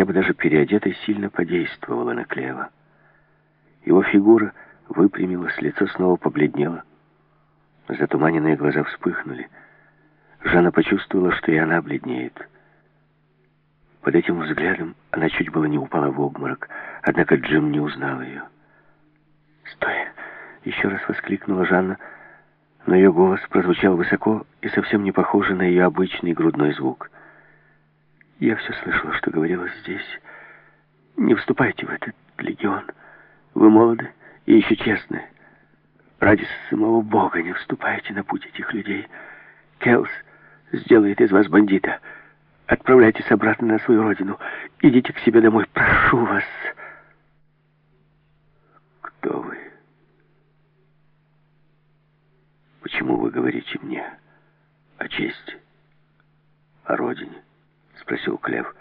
хотя бы даже переодетый, сильно подействовала на Клева. Его фигура выпрямилась, лицо снова побледнело. Затуманенные глаза вспыхнули. Жанна почувствовала, что и она бледнеет. Под этим взглядом она чуть было не упала в обморок, однако Джим не узнал ее. «Стой!» — еще раз воскликнула Жанна, но ее голос прозвучал высоко и совсем не похоже на ее обычный грудной звук. «Я все слышала, что говорилось здесь. Не вступайте в этот легион. Вы молоды и еще честны. Ради самого Бога не вступайте на путь этих людей. Келс сделает из вас бандита. Отправляйтесь обратно на свою родину. Идите к себе домой. Прошу вас». «Кто вы? Почему вы говорите мне о чести, о родине?» — спросил Клев.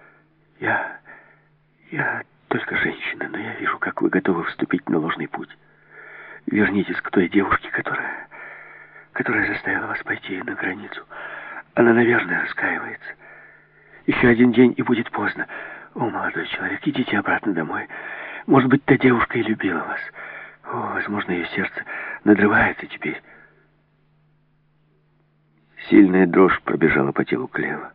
Я только женщина, но я вижу, как вы готовы вступить на ложный путь. Вернитесь к той девушке, которая заставила вас пойти на границу. Она, наверное, раскаивается. Еще один день, и будет поздно. О, молодой человек, идите обратно домой. Может быть, та девушка и любила вас. О, возможно, ее сердце надрывается теперь. Сильная дрожь пробежала по телу Клева.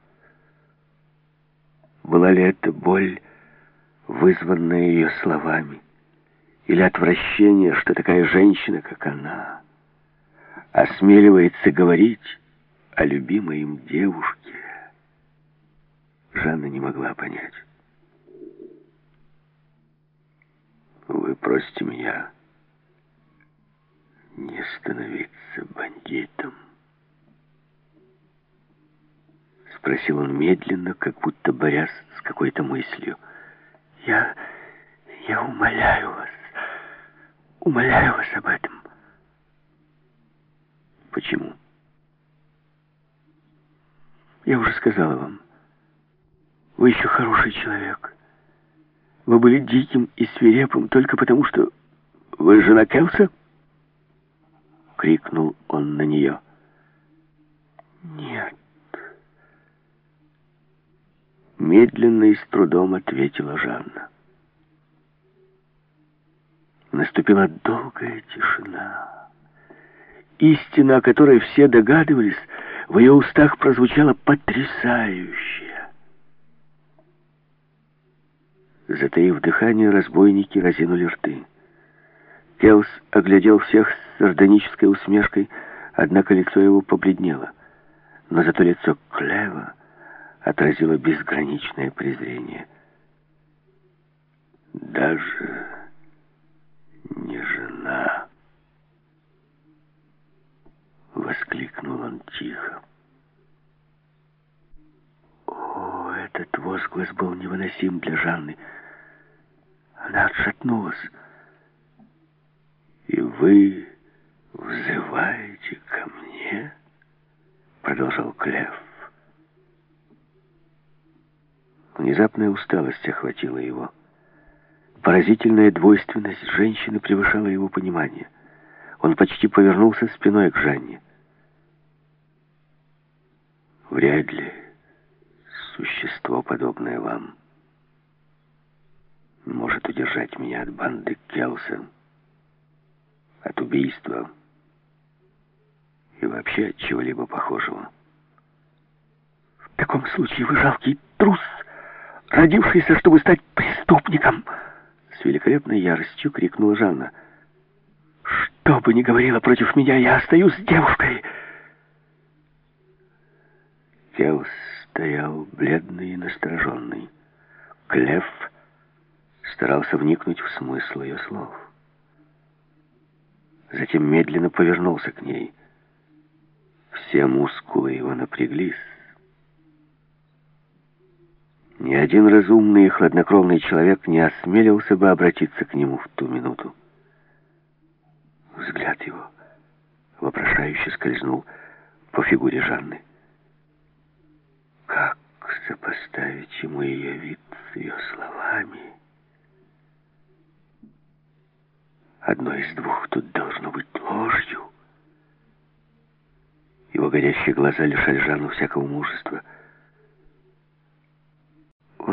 Была ли это боль, вызванная ее словами, или отвращение, что такая женщина, как она, осмеливается говорить о любимой им девушке? Жанна не могла понять. «Вы просите меня не становиться бандитом?» — спросил он медленно, как будто борясь с какой-то мыслью. Я умоляю вас об этом». «Почему?» «Я уже сказала вам. Вы еще хороший человек. Вы были диким и свирепым только потому, что... Вы жена Келса?» — крикнул он на нее. «Нет». Медленно и с трудом ответила Жанна. Наступила долгая тишина. Истина, о которой все догадывались, в ее устах прозвучала потрясающе. Затаив дыхание, разбойники разинули рты. Келс оглядел всех с сардонической усмешкой, однако лицо его побледнело. Но зато лицо Клева отразило безграничное презрение. «Даже не жена!» — воскликнул он тихо. О, этот возглас был невыносим для Жанны. Она отшатнулась. «И вы взываете ко мне?» — продолжал Клев. Внезапная усталость охватила его. Поразительная двойственность женщины превышала его понимание. Он почти повернулся спиной к Жанне. «Вряд ли существо, подобное вам, может удержать меня от банды Келса, от убийства и вообще от чего-либо похожего». «В таком случае вы жалкий трус, родившийся, чтобы стать преступником!» С великолепной яростью крикнула Жанна. «Что бы ни говорила против меня, я остаюсь девушкой!» Келс стоял бледный и настороженный. Клев старался вникнуть в смысл ее слов. Затем медленно повернулся к ней. Все мускулы его напряглись. Ни один разумный и хладнокровный человек не осмелился бы обратиться к нему в ту минуту. Взгляд его вопрошающе скользнул по фигуре Жанны. Как сопоставить ему ее вид с ее словами? Одно из двух тут должно быть ложью. Его горящие глаза лишали Жанну всякого мужества.